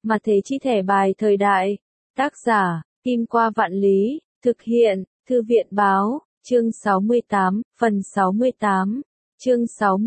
Mà thế chi thẻ bài thời đại. Tác giả, Kim Qua Vạn Lý, thực hiện, Thư viện báo, chương 68, phần 68. Chương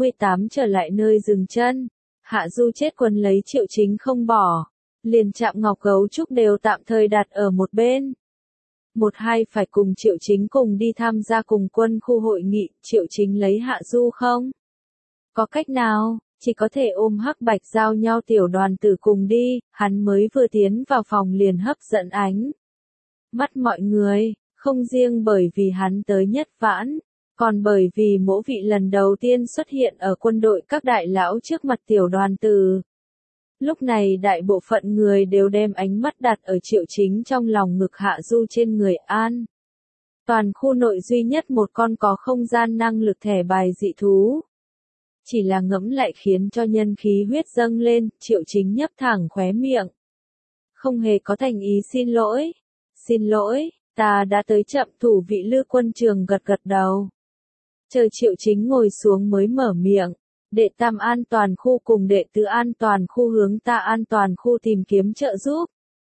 68 trở lại nơi dừng chân. Hạ Du chết quấn lấy Triệu Chính không bỏ. Liền Trạm Ngọc Gấu Trúc đều tạm thời đặt ở một bên. Một hai phải cùng Triệu Chính cùng đi tham gia cùng quân khu hội nghị, Triệu Chính lấy Hạ Du không? Có cách nào, chỉ có thể ôm Hắc Bạch giao nhau tiểu đoàn tử cùng đi, hắn mới vừa tiến vào phòng liền hấp dẫn ánh mắt mọi người, không riêng bởi vì hắn tới nhất vãn, còn bởi vì mỗi vị lần đầu tiên xuất hiện ở quân đội các đại lão trước mặt tiểu đoàn tử. Lúc này đại bộ phận người đều đem ánh mắt đặt ở Triệu Chính trong lòng ngực Hạ Du trên người An. Toàn khu nội duy nhất một con có không gian năng lực thẻ bài dị thú. Chỉ là ngẫm lại khiến cho nhân khí huyết dâng lên, Triệu Chính nhấp thẳng khóe miệng. Không hề có thành ý xin lỗi. Xin lỗi, ta đã tới chậm. Thủ vị Lư Quân Trường gật gật đầu. Chờ Triệu Chính ngồi xuống mới mở miệng. Đệ tam an toàn khu cùng đệ tứ an toàn khu hướng ta an toàn khu tìm kiếm trợ giúp.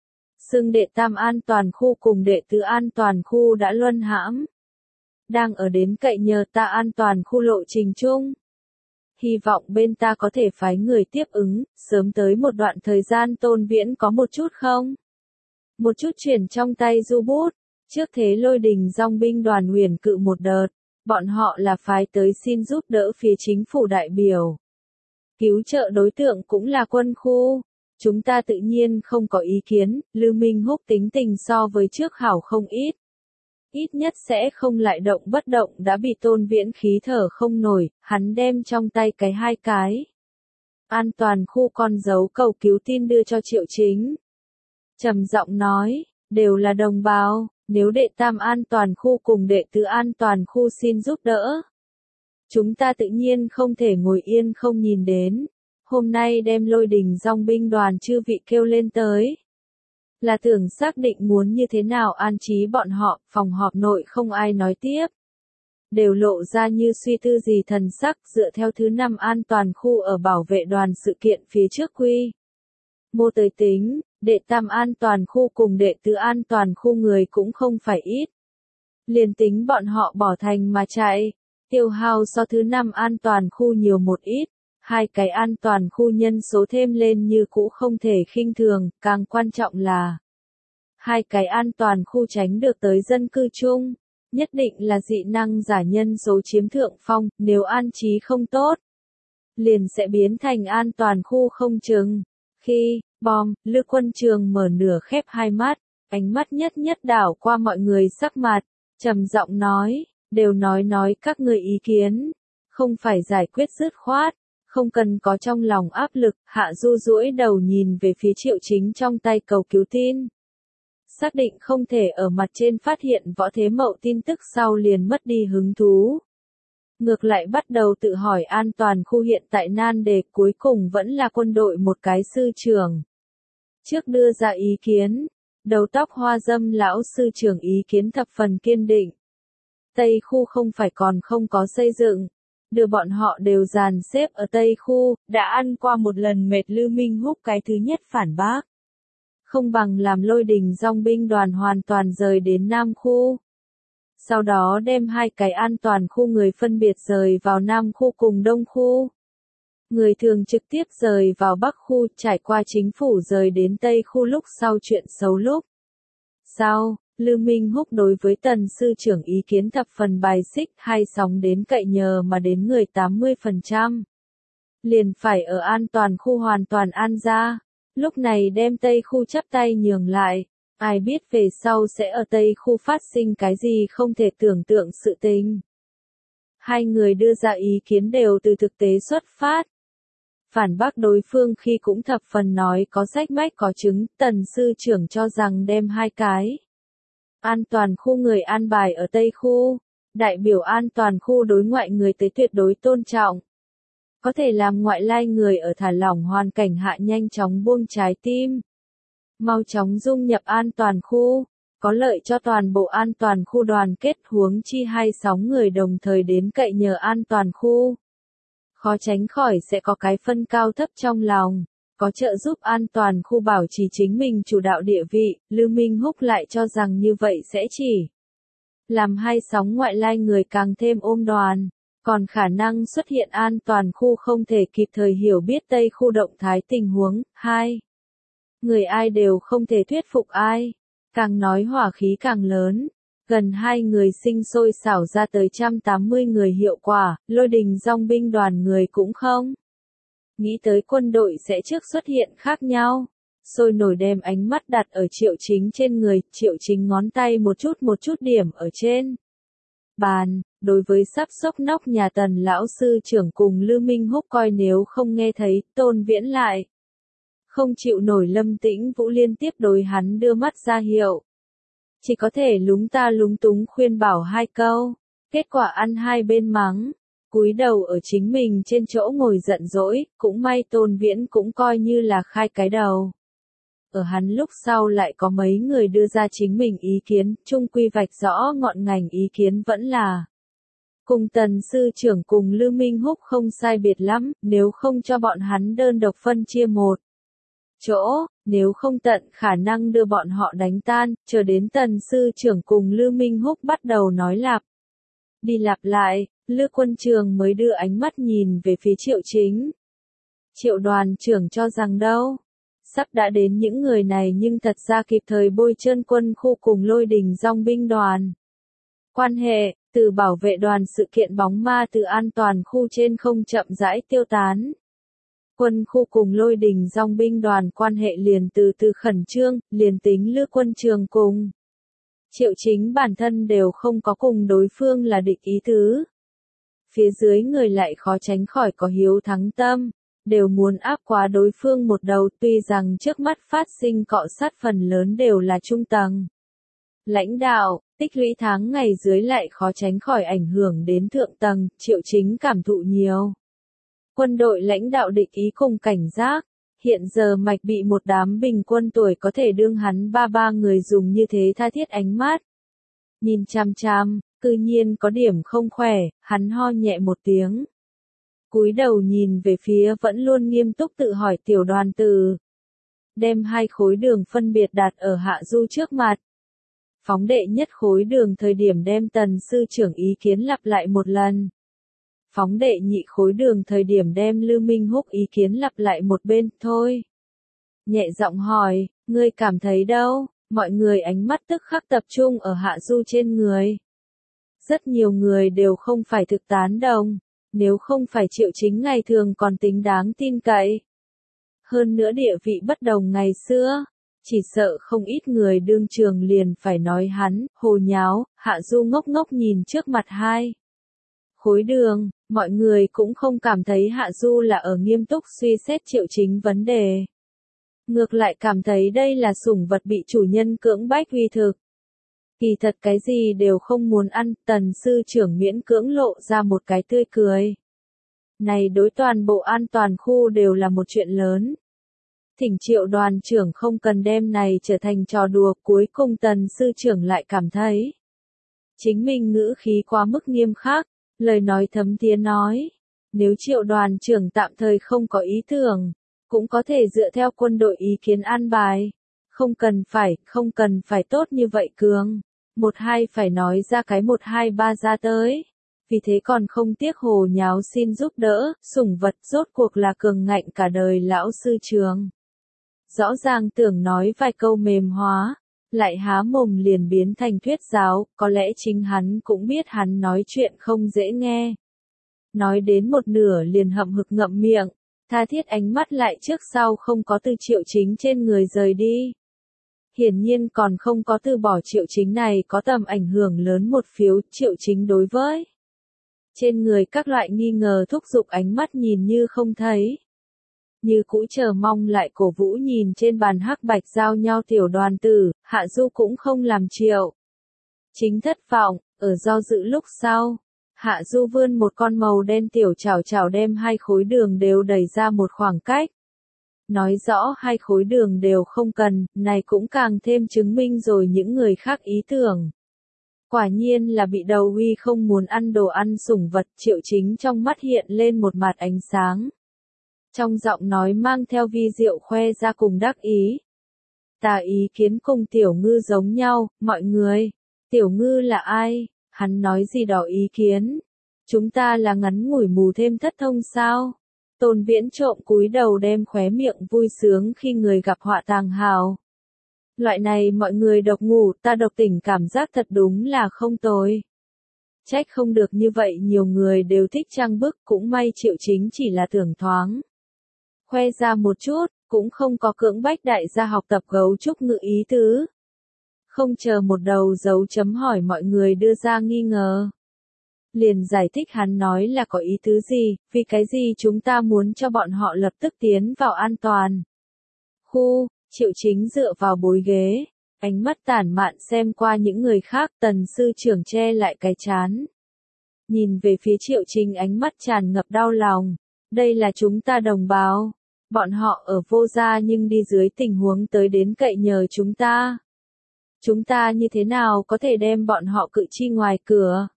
Xưng đệ tam an toàn khu cùng đệ tứ an toàn khu đã luân hãm. Đang ở đến cậy nhờ ta an toàn khu lộ trình chung. Hy vọng bên ta có thể phái người tiếp ứng, sớm tới một đoạn thời gian. Tôn Viễn có một chút không? Một chút chuyển trong tay du bút. Trước thế Lôi Đình dòng binh đoàn huyền cự một đợt. Bọn họ là phái tới xin giúp đỡ phía chính phủ đại biểu. Cứu trợ đối tượng cũng là quân khu. Chúng ta tự nhiên không có ý kiến, Lư Minh Húc tính tình so với trước hảo không ít. Ít nhất sẽ không lại động bất động đã bị Tôn Viễn khí thở không nổi, hắn đem trong tay cái hai cái. An toàn khu con dấu cầu cứu tin đưa cho Triệu Chính. Trầm giọng nói, đều là đồng bào. Nếu đệ tam an toàn khu cùng đệ tứ an toàn khu xin giúp đỡ. Chúng ta tự nhiên không thể ngồi yên không nhìn đến. Hôm nay đem Lôi Đình dòng binh đoàn chư vị kêu lên tới. Là tưởng xác định muốn như thế nào an trí bọn họ, phòng họp nội không ai nói tiếp. Đều lộ ra như suy tư gì thần sắc dựa theo thứ 5 an toàn khu ở bảo vệ đoàn sự kiện phía trước quy. Mô tới tính. Đệ tam an toàn khu cùng đệ tứ an toàn khu người cũng không phải ít. Liền tính bọn họ bỏ thành mà chạy, tiêu hao so thứ 5 an toàn khu nhiều một ít, hai cái an toàn khu nhân số thêm lên như cũ không thể khinh thường, càng quan trọng là hai cái an toàn khu tránh được tới dân cư chung, nhất định là dị năng giả nhân số chiếm thượng phong, nếu an trí không tốt, liền sẽ biến thành an toàn khu không chừng. Khi bom, Lư Quân Trường mở nửa khép hai mắt, ánh mắt nhất nhất đảo qua mọi người sắc mặt, trầm giọng nói, đều nói các người ý kiến, không phải giải quyết dứt khoát, không cần có trong lòng áp lực. Hạ Du duỗi đầu nhìn về phía Triệu Chính trong tay cầu cứu tin. Xác định không thể ở mặt trên phát hiện Võ Thế Mậu tin tức sau liền mất đi hứng thú. Ngược lại bắt đầu tự hỏi an toàn khu hiện tại nan đề, cuối cùng vẫn là quân đội một cái sư trưởng. Trước đưa ra ý kiến, đầu tóc hoa dâm lão sư trưởng ý kiến thập phần kiên định. Tây khu không phải còn không có xây dựng, đưa bọn họ đều dàn xếp ở Tây khu, đã ăn qua một lần mệt. Lư Minh Húc cái thứ nhất phản bác. Không bằng làm Lôi Đình dòng binh đoàn hoàn toàn rời đến Nam khu. Sau đó đem hai cái an toàn khu người phân biệt rời vào Nam khu cùng Đông khu. Người thường trực tiếp rời vào Bắc khu, trải qua chính phủ rời đến Tây khu lúc sau chuyện xấu lúc. Sau, Lư Minh Húc đối với Tần sư trưởng ý kiến thập phần bài xích, hay sóng đến cậy nhờ mà đến người 80%. Liền phải ở an toàn khu hoàn toàn an ra. Lúc này đem Tây khu chắp tay nhường lại. Ai biết về sau sẽ ở Tây khu phát sinh cái gì không thể tưởng tượng sự tình. Hai người đưa ra ý kiến đều từ thực tế xuất phát. Phản bác đối phương khi cũng thập phần nói có sách mách có chứng. Tần sư trưởng cho rằng đem hai cái an toàn khu người an bài ở Tây khu, đại biểu an toàn khu đối ngoại người tới tuyệt đối tôn trọng. Có thể làm ngoại lai người ở thả lỏng hoàn cảnh hạ nhanh chóng buông trái tim. Mau chóng dung nhập an toàn khu, có lợi cho toàn bộ an toàn khu đoàn kết, huống chi 26 người đồng thời đến cậy nhờ an toàn khu. Khó tránh khỏi sẽ có cái phân cao thấp trong lòng, có trợ giúp an toàn khu bảo trì chính mình chủ đạo địa vị, Lưu Minh Húc lại cho rằng như vậy sẽ chỉ làm hai sóng ngoại lai người càng thêm ôm đoàn, còn khả năng xuất hiện an toàn khu không thể kịp thời hiểu biết Tây khu động thái tình huống. Hai người ai đều không thể thuyết phục ai, càng nói hỏa khí càng lớn. Gần hai người sinh sôi xảo ra tới 180 người hiệu quả, Lôi Đình dòng binh đoàn người cũng không nghĩ tới quân đội sẽ trước xuất hiện khác nhau. Sôi nổi đem ánh mắt đặt ở Triệu Chính trên người, Triệu Chính ngón tay một chút điểm ở trên bàn, đối với sắp sốc nóc nhà Tần lão sư trưởng cùng Lưu Minh Húc coi nếu không nghe thấy, Tôn Viễn lại không chịu nổi Lâm Tĩnh Vũ liên tiếp đối hắn đưa mắt ra hiệu. Chỉ có thể lúng ta lúng túng khuyên bảo hai câu, kết quả ăn hai bên mắng, cúi đầu ở chính mình trên chỗ ngồi giận dỗi, cũng may Tôn Viễn cũng coi như là khai cái đầu. Ở hắn lúc sau lại có mấy người đưa ra chính mình ý kiến, chung quy vạch rõ ngọn ngành ý kiến vẫn là cùng Tần sư trưởng cùng Lưu Minh Húc không sai biệt lắm, nếu không cho bọn hắn đơn độc phân chia một chỗ, nếu không tận khả năng đưa bọn họ đánh tan, chờ đến Tần sư trưởng cùng Lưu Minh Húc bắt đầu nói lặp đi lặp lại, Lưu quân trường mới đưa ánh mắt nhìn về phía Triệu Chính. Triệu đoàn trưởng cho rằng đâu, sắp đã đến những người này nhưng thật ra kịp thời bôi trơn quân khu cùng Lôi Đình dòng binh đoàn. Quan hệ, từ bảo vệ đoàn sự kiện bóng ma từ an toàn khu trên không chậm rãi tiêu tán. Quân khu cùng Lôi Đình dòng binh đoàn quan hệ liền từ từ khẩn trương, liền tính Lưu quân trường cùng Triệu Chính bản thân đều không có cùng đối phương là địch ý tứ. Phía dưới người lại khó tránh khỏi có hiếu thắng tâm, đều muốn áp quá đối phương một đầu, tuy rằng trước mắt phát sinh cọ sát phần lớn đều là trung tầng lãnh đạo, tích lũy tháng ngày dưới lại khó tránh khỏi ảnh hưởng đến thượng tầng, Triệu Chính cảm thụ nhiều. Quân đội lãnh đạo địch ý cùng cảnh giác, hiện giờ Mạch bị một đám bình quân tuổi có thể đương hắn ba người dùng như thế tha thiết ánh mắt. Nhìn chăm chăm, cư nhiên có điểm không khỏe, hắn ho nhẹ một tiếng. Cúi đầu nhìn về phía vẫn luôn nghiêm túc tự hỏi Tiểu Đoàn Tử. Đem hai khối đường phân biệt đặt ở Hạ Du trước mặt. Phóng đệ nhất khối đường thời điểm đem Tần sư trưởng ý kiến lặp lại một lần. Phóng đệ nhị khối đường thời điểm đem Lưu Minh Húc ý kiến lặp lại một bên, thôi. Nhẹ giọng hỏi, ngươi cảm thấy đâu? Mọi người ánh mắt tức khắc tập trung ở Hạ Du trên người. Rất nhiều người đều không phải thực tán đồng, nếu không phải Triệu Chính ngày thường còn tính đáng tin cậy. Hơn nữa địa vị bất đồng ngày xưa, chỉ sợ không ít người đương trường liền phải nói hắn, hồ nháo. Hạ Du ngốc ngốc nhìn trước mặt hai khối đường, mọi người cũng không cảm thấy Hạ Du là ở nghiêm túc suy xét Triệu Chính vấn đề. Ngược lại cảm thấy đây là sủng vật bị chủ nhân cưỡng bách uy thực. Kỳ thật cái gì đều không muốn ăn, Tần sư trưởng miễn cưỡng lộ ra một cái tươi cười. Này đối toàn bộ an toàn khu đều là một chuyện lớn. Thỉnh Triệu đoàn trưởng không cần đem này trở thành trò đùa, cuối cùng Tần sư trưởng lại cảm thấy chính mình ngữ khí quá mức nghiêm khắc, lời nói thấm thía nói, nếu Triệu đoàn trưởng tạm thời không có ý tưởng, cũng có thể dựa theo quân đội ý kiến an bài, không cần phải tốt như vậy cường, một hai phải nói ra cái 1 2 3 ra tới, vì thế còn không tiếc hồ nháo xin giúp đỡ, sủng vật rốt cuộc là cường ngạnh cả đời lão sư trường. Rõ ràng tưởng nói vài câu mềm hóa, lại há mồm liền biến thành thuyết giáo, có lẽ chính hắn cũng biết hắn nói chuyện không dễ nghe. Nói đến một nửa liền hậm hực ngậm miệng, tha thiết ánh mắt lại trước sau không có từ Triệu Chính trên người rời đi. Hiển nhiên còn không có từ bỏ Triệu Chính này có tầm ảnh hưởng lớn một phiếu, Triệu Chính đối với trên người các loại nghi ngờ thúc giục ánh mắt nhìn như không thấy. Như cũ chờ mong lại cổ vũ nhìn trên bàn hắc bạch giao nhau Tiểu Đoàn Tử, Hạ Du cũng không làm Triệu Chính thất vọng, ở do dự lúc sau. Hạ Du vươn một con màu đen tiểu chảo chảo đem hai khối đường đều đẩy ra một khoảng cách. Nói rõ hai khối đường đều không cần, này cũng càng thêm chứng minh rồi những người khác ý tưởng. Quả nhiên là bị đầu uy không muốn ăn đồ ăn sủng vật, Triệu Chính trong mắt hiện lên một mặt ánh sáng. Trong giọng nói mang theo vi diệu khoe ra cùng đắc ý. Ta ý kiến cùng Tiểu Ngư giống nhau, mọi người. Tiểu Ngư là ai? Hắn nói gì đó ý kiến. Chúng ta là ngắn ngủi mù thêm thất thông sao? Tôn Viễn trộm cúi đầu đem khóe miệng vui sướng khi người gặp họa tàng hào. Loại này mọi người độc ngủ, ta độc tỉnh cảm giác thật đúng là không tồi. Trách không được như vậy nhiều người đều thích trang bức, cũng may Triệu Chính chỉ là tưởng thoáng. Khoe ra một chút, cũng không có cưỡng bách đại gia học tập gấu trúc ngữ ý tứ. Không chờ một đầu dấu chấm hỏi mọi người đưa ra nghi ngờ. Liền giải thích hắn nói là có ý tứ gì, vì cái gì chúng ta muốn cho bọn họ lập tức tiến vào an toàn. Khu, Triệu Chính dựa vào bối ghế, ánh mắt tản mạn xem qua những người khác, Tần sư trưởng che lại cái trán. Nhìn về phía Triệu Chính ánh mắt tràn ngập đau lòng, đây là chúng ta đồng bào. Bọn họ ở vô gia nhưng đi dưới tình huống tới đến cậy nhờ chúng ta. Chúng ta như thế nào có thể đem bọn họ cự chi ngoài cửa?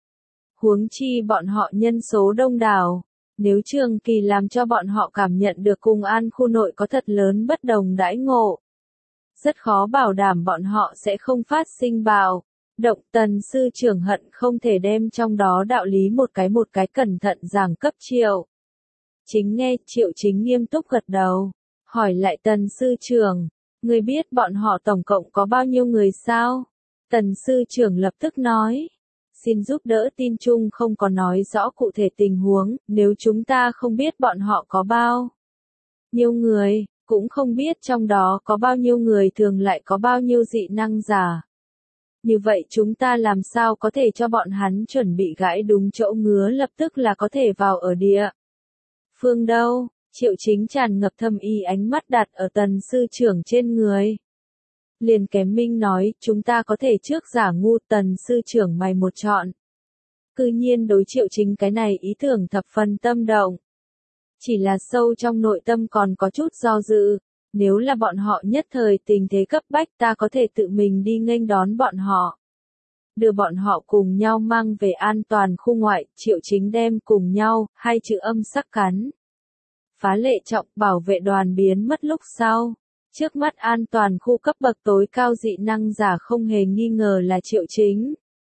Huống chi bọn họ nhân số đông đảo. Nếu Trường Kỳ làm cho bọn họ cảm nhận được cùng an khu nội có thật lớn bất đồng đãi ngộ. Rất khó bảo đảm bọn họ sẽ không phát sinh bạo. Động. Tần sư trưởng hận không thể đem trong đó đạo lý một cái cẩn thận giảng cấp Triệu. Chính nghe, Triệu Chính nghiêm túc gật đầu. Hỏi lại Tần sư trưởng, người biết bọn họ tổng cộng có bao nhiêu người sao? Tần sư trưởng lập tức nói. Xin giúp đỡ tin chung không có nói rõ cụ thể tình huống, nếu chúng ta không biết bọn họ có bao nhiêu người, cũng không biết trong đó có bao nhiêu người thường lại có bao nhiêu dị năng giả. Như vậy chúng ta làm sao có thể cho bọn hắn chuẩn bị gãi đúng chỗ ngứa lập tức là có thể vào ở địa phương đâu? Triệu Chính tràn ngập thâm ý ánh mắt đặt ở Tần sư trưởng trên người. Liền kém minh nói, chúng ta có thể trước giả ngu, Tần sư trưởng mày một chọn. Cư nhiên đối Triệu Chính cái này ý tưởng thập phần tâm động. Chỉ là sâu trong nội tâm còn có chút do dự, nếu là bọn họ nhất thời tình thế cấp bách ta có thể tự mình đi nghênh đón bọn họ. Đưa bọn họ cùng nhau mang về an toàn khu ngoại, Triệu Chính đem cùng nhau, hai chữ âm sắc cắn. Phá lệ trọng bảo vệ đoàn biến mất lúc sau. Trước mắt an toàn khu cấp bậc tối cao dị năng giả không hề nghi ngờ là Triệu Chính.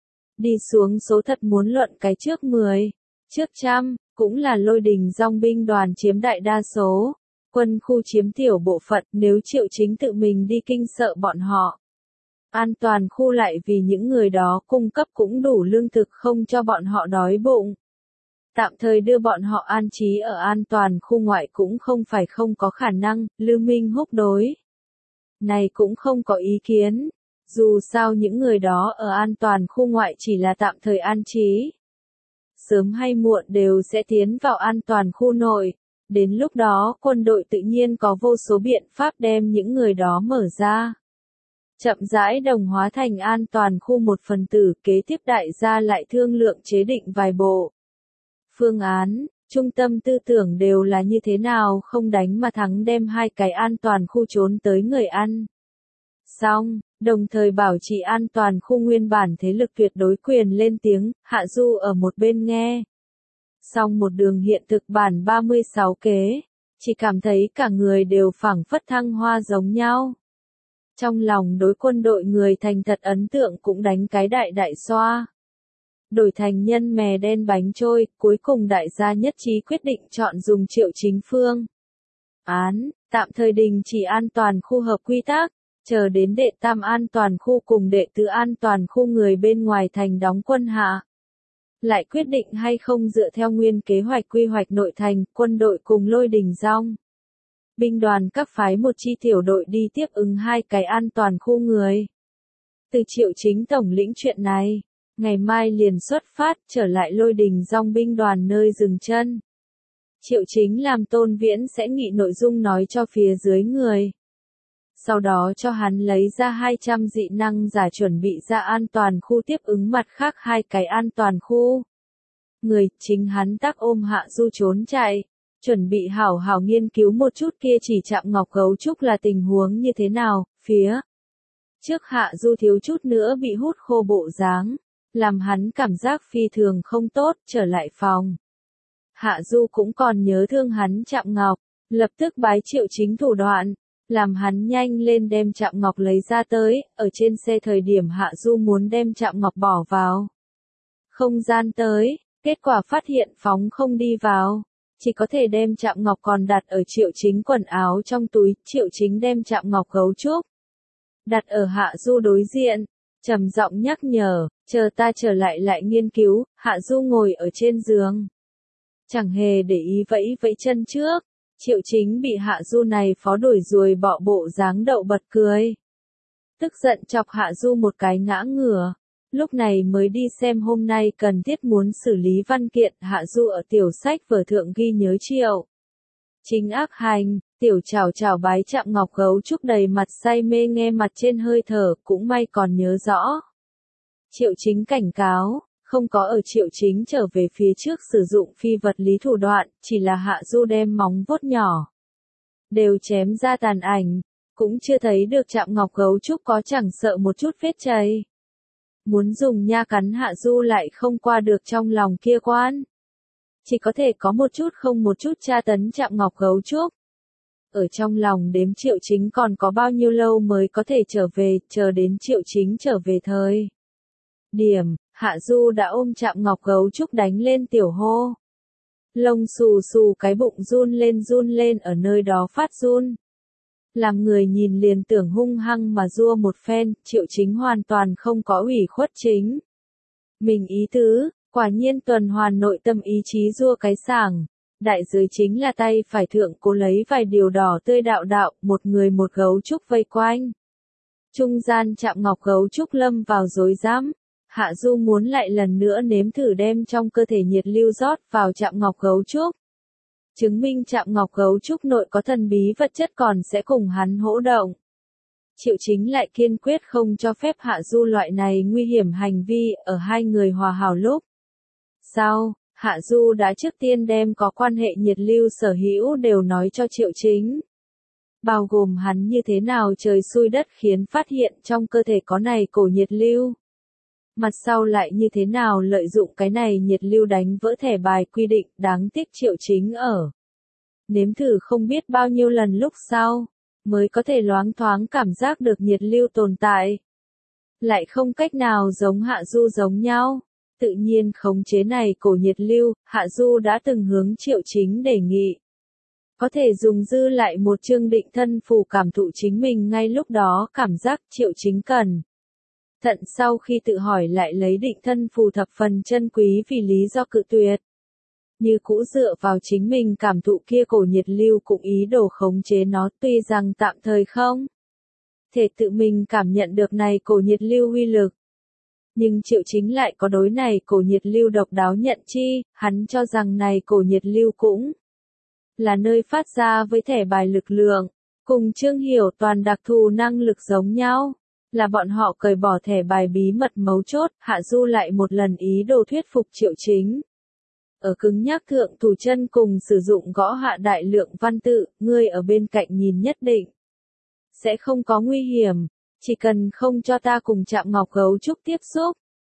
Đi xuống số thật muốn luận cái trước 10, trước trăm, cũng là Lôi Đình Dòng binh đoàn chiếm đại đa số. Quân khu chiếm tiểu bộ phận, nếu Triệu Chính tự mình đi kinh sợ bọn họ. An toàn khu lại vì những người đó cung cấp cũng đủ lương thực không cho bọn họ đói bụng. Tạm thời đưa bọn họ an trí ở an toàn khu ngoại cũng không phải không có khả năng, Lưu Minh Húc đối. Này cũng không có ý kiến. Dù sao những người đó ở an toàn khu ngoại chỉ là tạm thời an trí. Sớm hay muộn đều sẽ tiến vào an toàn khu nội. Đến lúc đó quân đội tự nhiên có vô số biện pháp đem những người đó mở ra. Chậm rãi đồng hóa thành an toàn khu một phần tử, kế tiếp đại gia lại thương lượng chế định vài bộ phương án, trung tâm tư tưởng đều là như thế nào không đánh mà thắng đem hai cái an toàn khu trốn tới người ăn. Xong, đồng thời bảo trì an toàn khu nguyên bản thế lực tuyệt đối quyền lên tiếng, Hạ Du ở một bên nghe. Xong một đường hiện thực bản 36 kế, chỉ cảm thấy cả người đều phảng phất thăng hoa giống nhau. Trong lòng đối quân đội người thành thật ấn tượng cũng đánh cái đại đại xoa. Đổi thành nhân mè đen bánh trôi, cuối cùng đại gia nhất trí quyết định chọn dùng Triệu Chính phương án, tạm thời đình chỉ an toàn khu hợp quy tắc, chờ đến đệ tam an toàn khu cùng đệ tứ an toàn khu người bên ngoài thành đóng quân hạ. Lại quyết định hay không dựa theo nguyên kế hoạch quy hoạch nội thành, quân đội cùng Lôi Đình Dòng binh đoàn các phái một chi tiểu đội đi tiếp ứng hai cái an toàn khu người. Từ Triệu Chính tổng lĩnh chuyện này, ngày mai liền xuất phát trở lại Lôi Đình Dòng binh đoàn nơi dừng chân. Triệu Chính làm Tôn Viễn sẽ nghị nội dung nói cho phía dưới người. Sau đó cho hắn lấy ra 200 dị năng giả chuẩn bị ra an toàn khu tiếp ứng mặt khác hai cái an toàn khu. Người, chính hắn tác ôm Hạ Du trốn chạy, chuẩn bị hảo hảo nghiên cứu một chút kia chỉ chạm ngọc gấu trúc là tình huống như thế nào, phía trước Hạ Du thiếu chút nữa bị hút khô bộ dáng, làm hắn cảm giác phi thường không tốt, trở lại phòng. Hạ Du cũng còn nhớ thương hắn Trạm Ngọc, lập tức bái Triệu Chính thủ đoạn, làm hắn nhanh lên đem Trạm Ngọc lấy ra tới, ở trên xe thời điểm Hạ Du muốn đem Trạm Ngọc bỏ vào không gian tới, kết quả phát hiện phóng không đi vào, chỉ có thể đem Trạm Ngọc còn đặt ở Triệu Chính quần áo trong túi, Triệu Chính đem Trạm Ngọc gấu trúc đặt ở Hạ Du đối diện, trầm giọng nhắc nhở, chờ ta trở lại lại nghiên cứu. Hạ Du ngồi ở trên giường, chẳng hề để ý vẫy vẫy chân trước. Triệu Chính bị Hạ Du này phó đuổi ruồi bọ bộ dáng đậu bật cười, tức giận chọc Hạ Du một cái ngã ngửa. Lúc này mới đi xem hôm nay cần thiết muốn xử lý văn kiện. Hạ Du ở tiểu sách vở thượng ghi nhớ Triệu Chính ác hành, tiểu chào chào bái Trạm Ngọc gấu trúc đầy mặt say mê nghe mặt trên hơi thở, cũng may còn nhớ rõ. Triệu Chính cảnh cáo, không có ở Triệu Chính trở về phía trước sử dụng phi vật lý thủ đoạn, chỉ là Hạ Du đem móng vuốt nhỏ đều chém ra tàn ảnh, cũng chưa thấy được Trạm Ngọc gấu trúc có chẳng sợ một chút vết chảy. Muốn dùng nha cắn Hạ Du lại không qua được trong lòng kia quan. Chỉ có thể có một chút không một chút tra tấn Trạm Ngọc gấu trúc. Ở trong lòng đếm Triệu Chính còn có bao nhiêu lâu mới có thể trở về, chờ đến Triệu Chính trở về thời điểm, Hạ Du đã ôm Trạm Ngọc gấu trúc đánh lên tiểu hô. Lông xù xù cái bụng run lên ở nơi đó phát run. Làm người nhìn liền tưởng hung hăng mà giua một phen, Triệu Chính hoàn toàn không có ủy khuất chính mình ý tứ, quả nhiên tuần hoàn nội tâm ý chí giua cái sảng. Đại giới chính là tay phải thượng cố lấy vài điều đỏ tươi đạo đạo, một người một gấu trúc vây quanh. Trung gian Trạm Ngọc gấu trúc lâm vào rối rắm. Hạ Du muốn lại lần nữa nếm thử đem trong cơ thể nhiệt lưu rót vào Trạm Ngọc gấu trúc. Chứng minh Trạm Ngọc gấu trúc nội có thần bí vật chất còn sẽ cùng hắn hỗ động. Triệu Chính lại kiên quyết không cho phép Hạ Du loại này nguy hiểm hành vi ở hai người hòa hảo lúc. Sau, Hạ Du đã trước tiên đem có quan hệ nhiệt lưu sở hữu đều nói cho Triệu Chính. Bao gồm hắn như thế nào trời xui đất khiến phát hiện trong cơ thể có này cổ nhiệt lưu. Mặt sau lại như thế nào lợi dụng cái này nhiệt lưu đánh vỡ thẻ bài quy định, đáng tiếc Triệu Chính ở. Nếm thử không biết bao nhiêu lần lúc sau, mới có thể loáng thoáng cảm giác được nhiệt lưu tồn tại. Lại không cách nào giống Hạ Du giống nhau. Tự nhiên khống chế này cổ nhiệt lưu, Hạ Du đã từng hướng Triệu Chính đề nghị. Có thể dùng dư lại một chương định thân phù cảm thụ chính mình ngay lúc đó cảm giác. Triệu Chính cần thận sau khi tự hỏi lại lấy định thân phù thập phần chân quý vì lý do cự tuyệt. Như cũ dựa vào chính mình cảm thụ kia cổ nhiệt lưu cũng ý đồ khống chế nó, tuy rằng tạm thời không thể tự mình cảm nhận được này cổ nhiệt lưu uy lực. Nhưng Triệu Chính lại có đối này cổ nhiệt lưu độc đáo nhận chi, hắn cho rằng này cổ nhiệt lưu cũng là nơi phát ra với thẻ bài lực lượng, cùng Trương Hiểu Toàn đặc thù năng lực giống nhau, là bọn họ cởi bỏ thẻ bài bí mật mấu chốt. Hạ Du lại một lần ý đồ thuyết phục Triệu Chính. Ở cứng nhắc thượng thủ chân cùng sử dụng gõ hạ đại lượng văn tự, ngươi ở bên cạnh nhìn nhất định sẽ không có nguy hiểm, chỉ cần không cho ta cùng Trạm Ngọc gấu trúc tiếp xúc,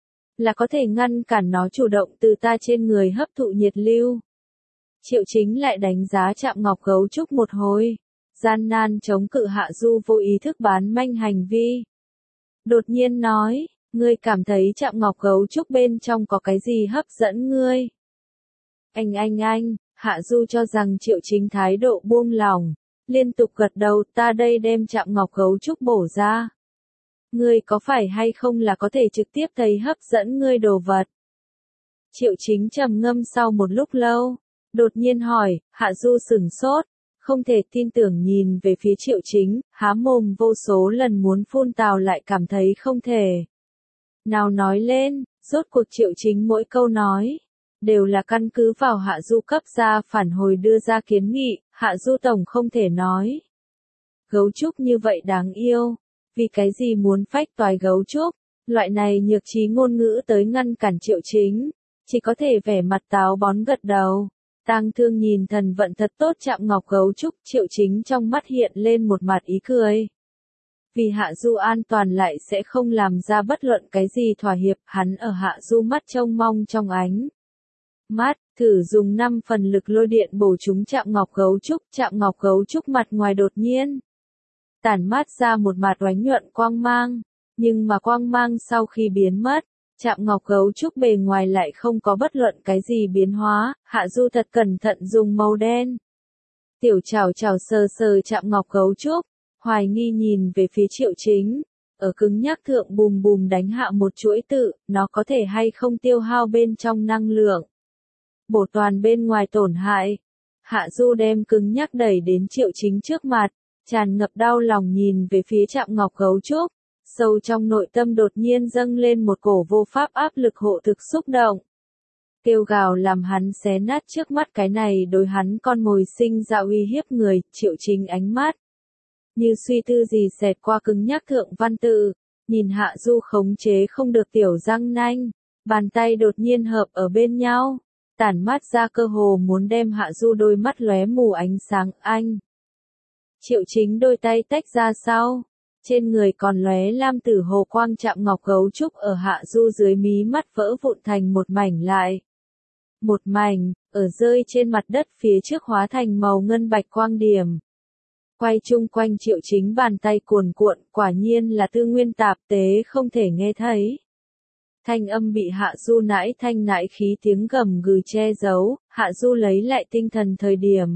là có thể ngăn cản nó chủ động từ ta trên người hấp thụ nhiệt lưu. Triệu Chính lại đánh giá Trạm Ngọc gấu trúc một hồi, gian nan chống cự Hạ Du vô ý thức bán manh hành vi. Đột nhiên nói, ngươi cảm thấy Trạm Ngọc gấu trúc bên trong có cái gì hấp dẫn ngươi? Anh, Hạ Du cho rằng Triệu Chính thái độ buông lỏng, liên tục gật đầu, ta đây đem Trạm Ngọc gấu trúc bổ ra. Ngươi có phải hay không là có thể trực tiếp thấy hấp dẫn ngươi đồ vật? Triệu Chính trầm ngâm sau một lúc lâu, đột nhiên hỏi. Hạ Du sửng sốt, không thể tin tưởng nhìn về phía Triệu Chính, há mồm vô số lần muốn phun tào lại cảm thấy không thể nào nói lên. Rốt cuộc Triệu Chính mỗi câu nói đều là căn cứ vào Hạ Du cấp ra phản hồi đưa ra kiến nghị. Hạ Du tổng không thể nói gấu trúc như vậy đáng yêu, vì cái gì muốn phách toái gấu trúc, loại này nhược trí ngôn ngữ tới ngăn cản Triệu Chính, chỉ có thể vẻ mặt táo bón gật đầu. Tang Thương nhìn thần vận thật tốt Trạm Ngọc gấu trúc, Triệu Chính trong mắt hiện lên một mặt ý cười. Vì Hạ Du an toàn lại sẽ không làm ra bất luận cái gì thỏa hiệp, hắn ở Hạ Du mắt trông mong trong ánh mắt, thử dùng 5 phần lực lôi điện bổ trúng chạm ngọc gấu trúc mặt ngoài đột nhiên tản mát ra một mạt oánh nhuận quang mang, nhưng mà quang mang sau khi biến mất, chạm ngọc gấu trúc bề ngoài lại không có bất luận cái gì biến hóa, Hạ Du thật cẩn thận dùng màu đen. Tiểu Trảo Trảo sờ sờ chạm ngọc gấu trúc, hoài nghi nhìn về phía Triệu Chính, ở cứng nhắc thượng bùm bùm đánh hạ một chuỗi tự, nó có thể hay không tiêu hao bên trong năng lượng. Bổ toàn bên ngoài tổn hại. Hạ Du đem cứng nhắc đẩy đến Triệu Chính trước mặt, tràn ngập đau lòng nhìn về phía chạm ngọc gấu trúc, sâu trong nội tâm đột nhiên dâng lên một cổ vô pháp áp lực hộ thực xúc động. Kêu gào làm hắn xé nát trước mắt cái này đối hắn con mồi sinh ra uy hiếp người, Triệu Chính ánh mắt. Như suy tư gì xẹt qua cứng nhắc thượng văn tự, nhìn Hạ Du khống chế không được tiểu răng nanh, bàn tay đột nhiên hợp ở bên nhau, tản mát ra cơ hồ muốn đem Hạ Du đôi mắt lóe mù ánh sáng anh. Triệu Chính đôi tay tách ra sau, trên người còn lóe lam tử hồ quang chạm ngọc gấu trúc ở Hạ Du dưới mí mắt vỡ vụn thành một mảnh lại. Một mảnh, ở rơi trên mặt đất phía trước hóa thành màu ngân bạch quang điểm. Quay chung quanh Triệu Chính bàn tay cuồn cuộn, quả nhiên là tư nguyên tạp tế không thể nghe thấy. Thanh âm bị Hạ Du nãi thanh nãi khí tiếng gầm gừ che giấu, Hạ Du lấy lại tinh thần thời điểm.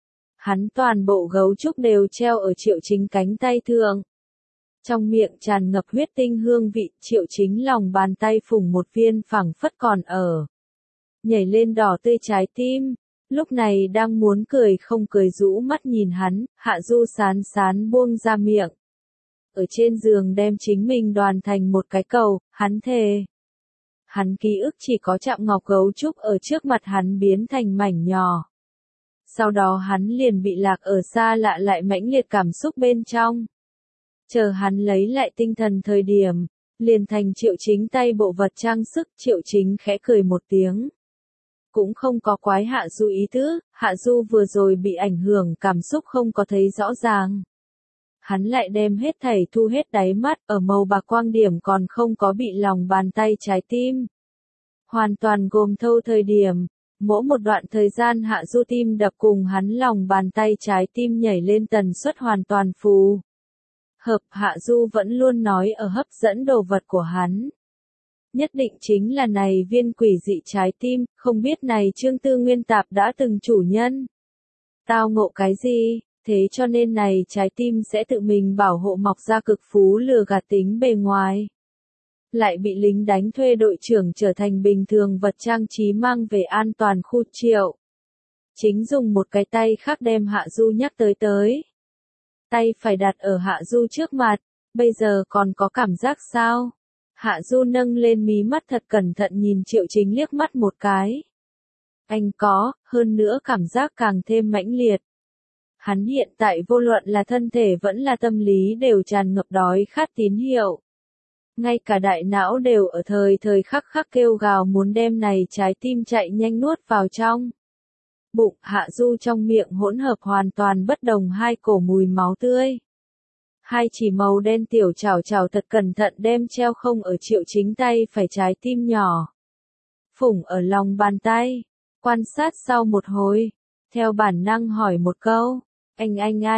Hắn toàn bộ gấu trúc đều treo ở Triệu Chính cánh tay thượng. Trong miệng tràn ngập huyết tinh hương vị, Triệu Chính lòng bàn tay phủng một viên phẳng phất còn ở. Nhảy lên đỏ tươi trái tim, lúc này đang muốn cười không cười rũ mắt nhìn hắn, Hạ Du sán sán buông ra miệng. Ở trên giường đem chính mình đoàn thành một cái cầu, hắn thề. Hắn ký ức chỉ có chạm ngọc gấu trúc ở trước mặt hắn biến thành mảnh nhỏ. Sau đó hắn liền bị lạc ở xa lạ lại mãnh liệt cảm xúc bên trong. Chờ hắn lấy lại tinh thần thời điểm, liền thành Triệu Chính tay bộ vật trang sức, Triệu Chính khẽ cười một tiếng. Cũng không có quái Hạ Du ý tứ, Hạ Du vừa rồi bị ảnh hưởng cảm xúc không có thấy rõ ràng. Hắn lại đem hết thảy thu hết đáy mắt, ở màu bạc quang điểm còn không có bị lòng bàn tay trái tim. Hoàn toàn gồm thâu thời điểm, mỗi một đoạn thời gian Hạ Du tim đập cùng hắn lòng bàn tay trái tim nhảy lên tần suất hoàn toàn phù hợp. Hạ Du vẫn luôn nói ở hấp dẫn đồ vật của hắn. Nhất định chính là này viên quỷ dị trái tim, không biết này Trương Tư Nguyên Tạp đã từng chủ nhân. Tao ngộ cái gì, thế cho nên này trái tim sẽ tự mình bảo hộ mọc ra cực phú lừa gạt tính bề ngoài. Lại bị lính đánh thuê đội trưởng trở thành bình thường vật trang trí mang về an toàn khu Triệu. Chính dùng một cái tay khác đem Hạ Du nhắc tới. Tay phải đặt ở Hạ Du trước mặt, bây giờ còn có cảm giác sao? Hạ Du nâng lên mí mắt thật cẩn thận nhìn Triệu Chính liếc mắt một cái. Anh có, hơn nữa cảm giác càng thêm mãnh liệt. Hắn hiện tại vô luận là thân thể vẫn là tâm lý đều tràn ngập đói khát tín hiệu. Ngay cả đại não đều ở thời khắc khắc kêu gào muốn đem này trái tim chạy nhanh nuốt vào trong. Bụng Hạ Du trong miệng hỗn hợp hoàn toàn bất đồng hai cổ mùi máu tươi. Hai chỉ màu đen tiểu chảo chảo thật cẩn thận đem treo không ở Triệu Chính tay phải trái tim nhỏ. Phủng ở lòng bàn tay, quan sát sau một hồi, theo bản năng hỏi một câu, anh,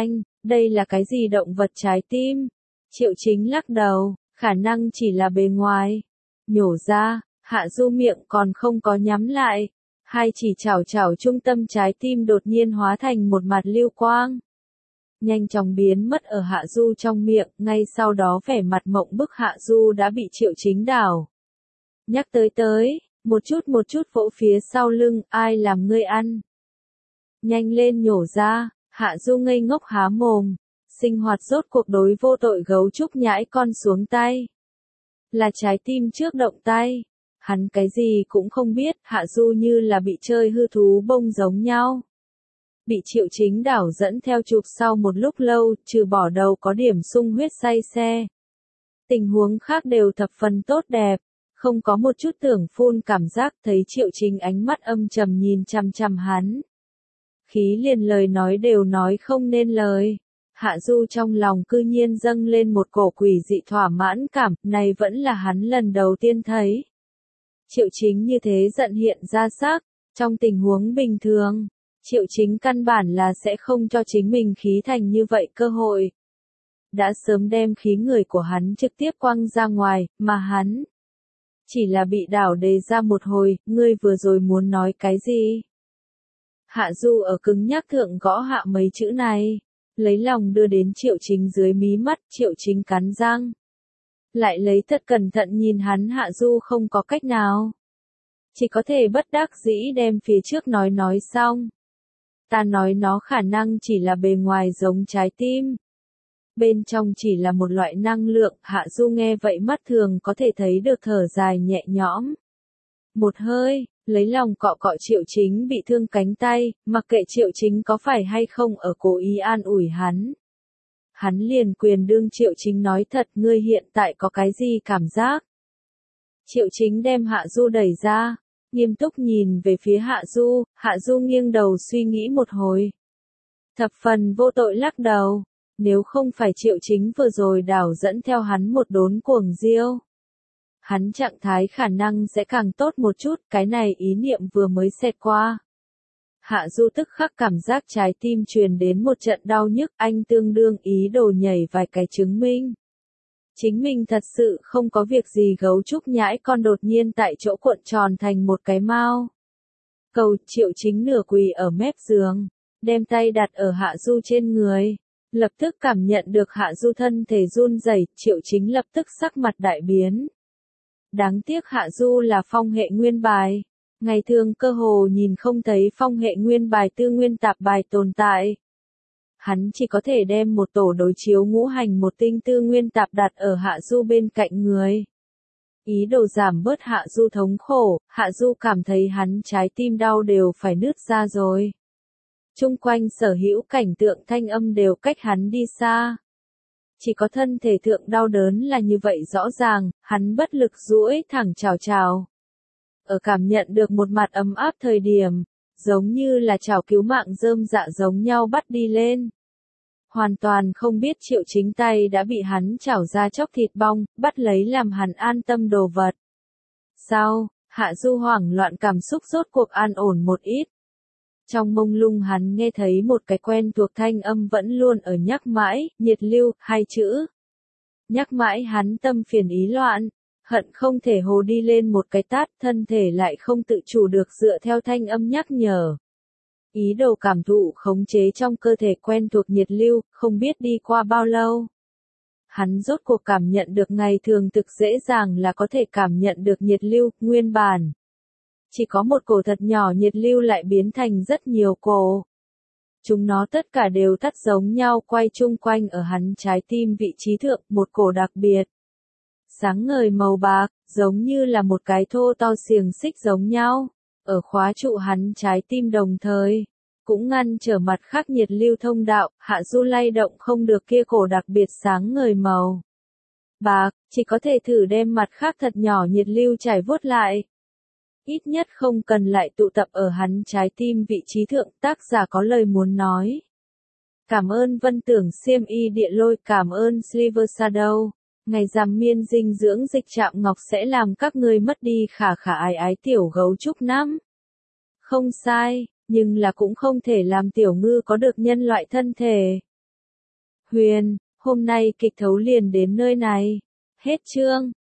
đây là cái gì động vật trái tim? Triệu Chính lắc đầu, khả năng chỉ là bề ngoài. Nhổ ra, Hạ Du miệng còn không có nhắm lại. Hai chỉ chảo chảo trung tâm trái tim đột nhiên hóa thành một mặt lưu quang. Nhanh chóng biến mất ở Hạ Du trong miệng, ngay sau đó vẻ mặt mộng bức Hạ Du đã bị Triệu Chính đảo. Nhắc tới, một chút vỗ phía sau lưng, ai làm ngươi ăn? Nhanh lên nhổ ra, Hạ Du ngây ngốc há mồm, sinh hoạt rốt cuộc đối vô tội gấu trúc nhãi con xuống tay. Là trái tim trước động tay. Hắn cái gì cũng không biết, Hạ Du như là bị chơi hư thú bông giống nhau. Bị Triệu Chính đảo dẫn theo chụp sau một lúc lâu, trừ bỏ đầu có điểm sung huyết say xe. Tình huống khác đều thập phần tốt đẹp, không có một chút tưởng phun cảm giác, thấy Triệu Chính ánh mắt âm trầm nhìn chằm chằm hắn. Khí liền lời nói đều nói không nên lời. Hạ Du trong lòng cư nhiên dâng lên một cổ quỷ dị thỏa mãn cảm, này vẫn là hắn lần đầu tiên thấy. Triệu Chính như thế giận hiện ra sắc, Trong tình huống bình thường, Triệu Chính căn bản là sẽ không cho chính mình khí thành như vậy cơ hội. Đã sớm đem khí người của hắn trực tiếp quăng ra ngoài, mà hắn chỉ là bị đảo đề ra một hồi, ngươi vừa rồi muốn nói cái gì? Hạ Du ở cứng nhắc thượng gõ hạ mấy chữ này, lấy lòng đưa đến Triệu Chính dưới mí mắt, Triệu Chính cắn răng. Lại lấy thật cẩn thận nhìn hắn. Hạ Du không có cách nào. Chỉ có thể bất đắc dĩ đem phía trước nói xong. Ta nói nó khả năng chỉ là bề ngoài giống trái tim. Bên trong chỉ là một loại năng lượng. Hạ Du nghe vậy mắt thường có thể thấy được thở dài nhẹ nhõm. Một hơi, lấy lòng cọ cọ Triệu Chính bị thương cánh tay, mặc kệ Triệu Chính có phải hay không ở cố ý an ủi hắn. Hắn liền quyền đương Triệu Chính nói thật, ngươi hiện tại có cái gì cảm giác? Triệu Chính đem Hạ Du đẩy ra, nghiêm túc nhìn về phía Hạ Du nghiêng đầu suy nghĩ một hồi. Thập phần vô tội lắc đầu, nếu không phải Triệu Chính vừa rồi đảo dẫn theo hắn một đốn cuồng diêu. Hắn trạng thái khả năng sẽ càng tốt một chút, cái này ý niệm vừa mới xẹt qua. Hạ Du tức khắc cảm giác trái tim truyền đến một trận đau nhức, anh tương đương ý đồ nhảy vài cái chứng minh. Chính mình thật sự không có việc gì. Gấu trúc nhãi con đột nhiên tại chỗ cuộn tròn thành một cái mao. Cầu. Triệu Chính nửa quỳ ở mép giường, đem tay đặt ở Hạ Du trên người. Lập tức cảm nhận được Hạ Du thân thể run rẩy, Triệu Chính lập tức sắc mặt đại biến. Đáng tiếc Hạ Du là phong hệ nguyên bài. Ngày thường cơ hồ nhìn không thấy phong hệ nguyên bài tư nguyên tạp bài tồn tại. Hắn chỉ có thể đem một tổ đối chiếu ngũ hành một tinh tư nguyên tạp đặt ở Hạ Du bên cạnh người. Ý đồ giảm bớt Hạ Du thống khổ, Hạ Du cảm thấy hắn trái tim đau đều phải nứt ra rồi. Chung quanh sở hữu cảnh tượng thanh âm đều cách hắn đi xa. Chỉ có thân thể thượng đau đớn là như vậy rõ ràng, hắn bất lực duỗi thẳng chào chào. Ở cảm nhận được một mặt ấm áp thời điểm, giống như là chảo cứu mạng rơm dạ giống nhau bắt đi lên. Hoàn toàn không biết Triệu Chính tay đã bị hắn chảo ra chóc thịt bong, bắt lấy làm hắn an tâm đồ vật. Sau, Hạ Du hoảng loạn cảm xúc rốt cuộc an ổn một ít. Trong mông lung hắn nghe thấy một cái quen thuộc thanh âm vẫn luôn ở nhắc mãi, nhiệt lưu, hai chữ. Nhắc mãi hắn tâm phiền ý loạn, hận không thể hồ đi lên một cái tát, thân thể lại không tự chủ được dựa theo thanh âm nhắc nhở. Ý đồ cảm thụ khống chế trong cơ thể quen thuộc nhiệt lưu, không biết đi qua bao lâu. Hắn rốt cuộc cảm nhận được ngày thường thực dễ dàng là có thể cảm nhận được nhiệt lưu, nguyên bản. Chỉ có một cổ thật nhỏ nhiệt lưu lại biến thành rất nhiều cổ. Chúng nó tất cả đều thắt giống nhau quay chung quanh ở hắn trái tim vị trí thượng, một cổ đặc biệt. Sáng ngời màu bạc, giống như là một cái thô to xiềng xích giống nhau, ở khóa trụ hắn trái tim đồng thời, cũng ngăn trở mặt khác nhiệt lưu thông đạo. Hạ Du lay động không được kia cổ đặc biệt sáng ngời màu bạc, chỉ có thể thử đem mặt khác thật nhỏ nhiệt lưu chảy vuốt lại. Ít nhất không cần lại tụ tập ở hắn trái tim vị trí thượng. Tác giả có lời muốn nói. Cảm ơn Vân Tưởng Xiêm Y Địa Lôi, cảm ơn Silver Shadow. Ngày rằm miên dinh dưỡng dịch Trạm Ngọc sẽ làm các ngươi mất đi khả khả ái ái tiểu gấu trúc năm. Không sai, nhưng là cũng không thể làm tiểu ngư có được nhân loại thân thể. Huyền, hôm nay kịch thấu liền đến nơi này. Hết chương.